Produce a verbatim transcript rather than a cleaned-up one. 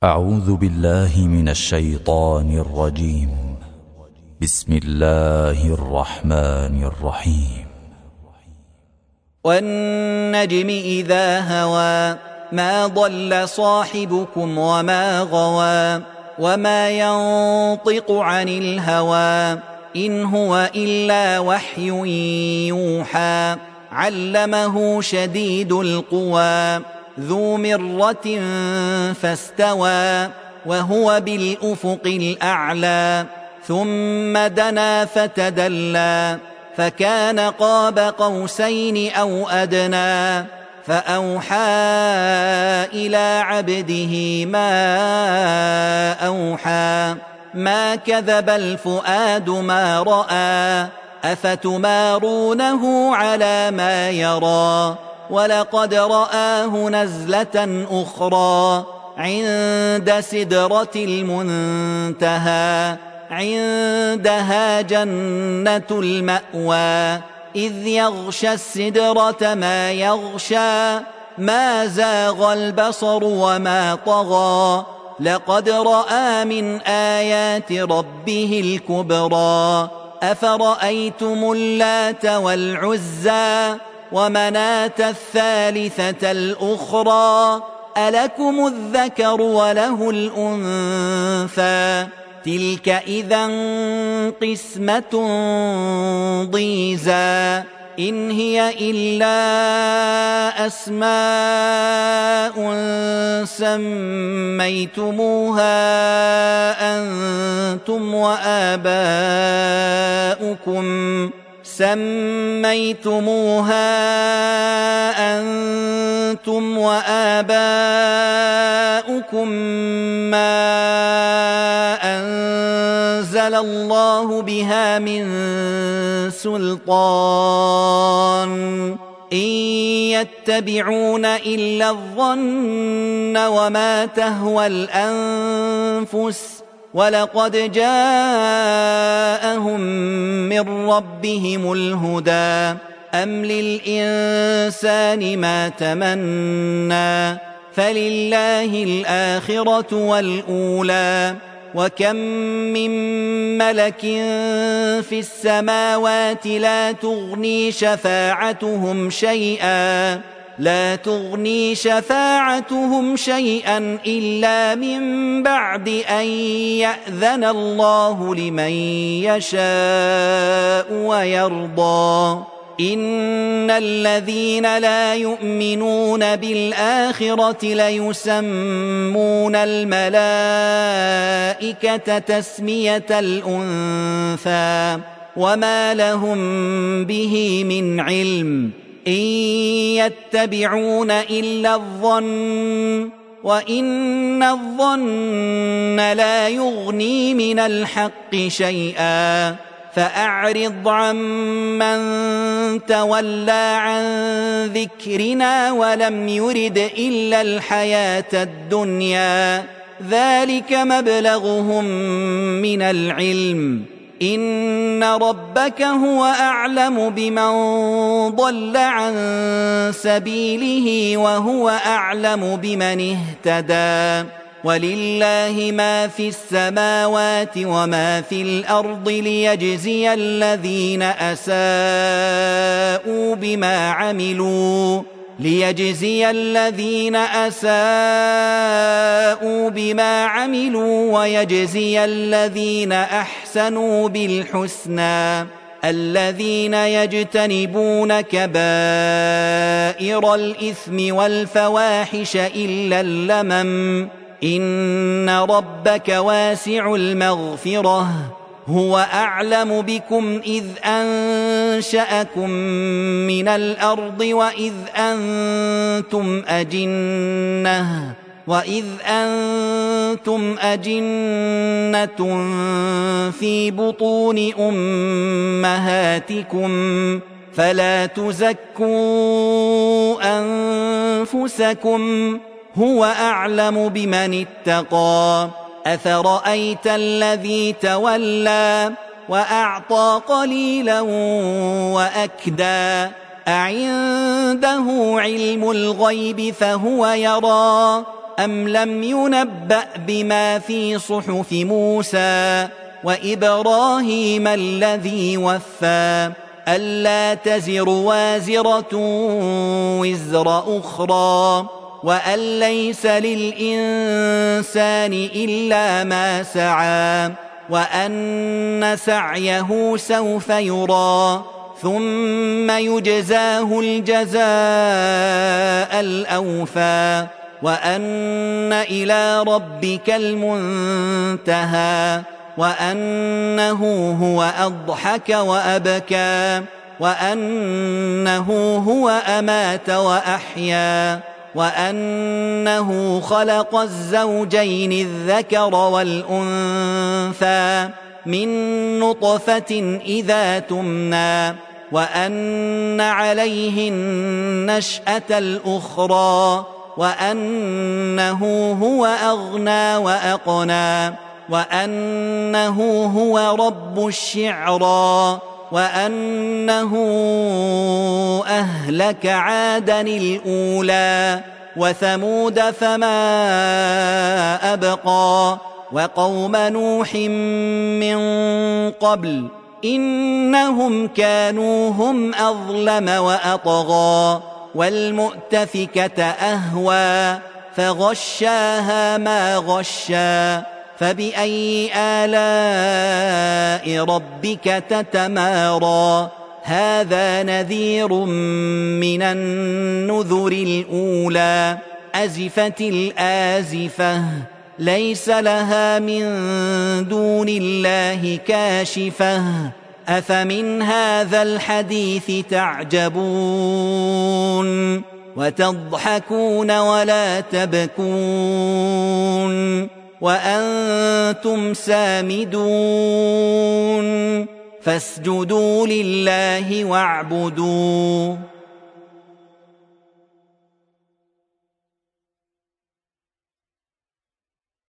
أعوذ بالله من الشيطان الرجيم. بسم الله الرحمن الرحيم. والنجم إذا هوى ما ضل صاحبكم وما غوى وما ينطق عن الهوى إن هو إلا وحي يوحى علمه شديد القوى ذو مرة فاستوى وهو بالأفق الأعلى ثم دنا فتدلى فكان قاب قوسين أو أدنى فأوحى إلى عبده ما أوحى ما كذب الفؤاد ما رأى أفتمارونه على ما يرى ولقد رآه نزلة أخرى عند سدرة المنتهى عندها جنة المأوى إذ يغشى السدرة ما يغشى ما زاغ البصر وما طغى لقد رأى من آيات ربه الكبرى أفرأيتم اللات والعزى ومناة الثالثة الأخرى ألكم الذكر وله الأنثى تلك إذا قسمة ضيزى إن هي إلا أسماء سميتموها أنتم وآباؤكم سميتموها أنتم وآباؤكم ما أنزل الله بها من سلطان إن يتبعون إلا الظن وما تهوى الأنفس ولقد جاءهم من ربهم الهدى أم للإنسان ما تمنى فلله الآخرة والأولى وكم من ملك في السماوات لا تغني شفاعتهم شيئا لا تغني شفاعتهم شيئا إلا من بعد أن يأذن الله لمن يشاء ويرضى إن الذين لا يؤمنون بالآخرة ليسمون الملائكة تسمية الأنثى وما لهم به من علم إن يتبعون إلا الظن وإن الظن لا يغني من الحق شيئا فأعرض عمن تولى عن ذكرنا ولم يرد إلا الحياة الدنيا ذلك مبلغهم من العلم إن ربك هو أعلم بمن ضل عن سبيله وهو أعلم بمن اهتدى ولله ما في السماوات وما في الأرض ليجزي الذين أساءوا بما عملوا ليجزي الذين أساءوا بما عملوا ويجزي الذين أحسنوا بالحسنى الذين يجتنبون كبائر الإثم والفواحش إلا اللمم إن ربك واسع المغفرة هو أعلم بكم إذ أنشأكم من الأرض وإذ أنتم أجنة وإذ أنتم أجنة في بطون أمهاتكم فلا تزكوا أنفسكم هو أعلم بمن اتقى أفرأيت الذي تولى وأعطى قليلا وأكدى أعنده علم الغيب فهو يرى أم لم ينبأ بما في صحف موسى وإبراهيم الذي وفى ألا تزر وازرة وزر أخرى وأن ليس للإنسان إلا ما سعى وأن سعيه سوف يرى ثم يجزاه الجزاء الأوفى وأن إلى ربك المنتهى وأنه هو أضحك وأبكى وأنه هو أمات وأحيا وأنه خلق الزوجين الذكر والأنثى من نطفة إذا تمنى وأن عليه النشأة الأخرى وأنه هو أغنى وأقنى وأنه هو رب الشعرى وأنه أهلك عادا الأولى وثمود فما أبقى وقوم نوح من قبل إنهم كانوا هم أظلم وأطغى والمؤتفكة أهوى فغشاها ما غشى فبأي آلاء ربك تتمارى هذا نذير من النذر الأولى أزفت الآزفة ليس لها من دون الله كاشفة أفمن هذا الحديث تعجبون وتضحكون ولا تبكون وأنتم سامدون فاسجدوا لله واعبدوا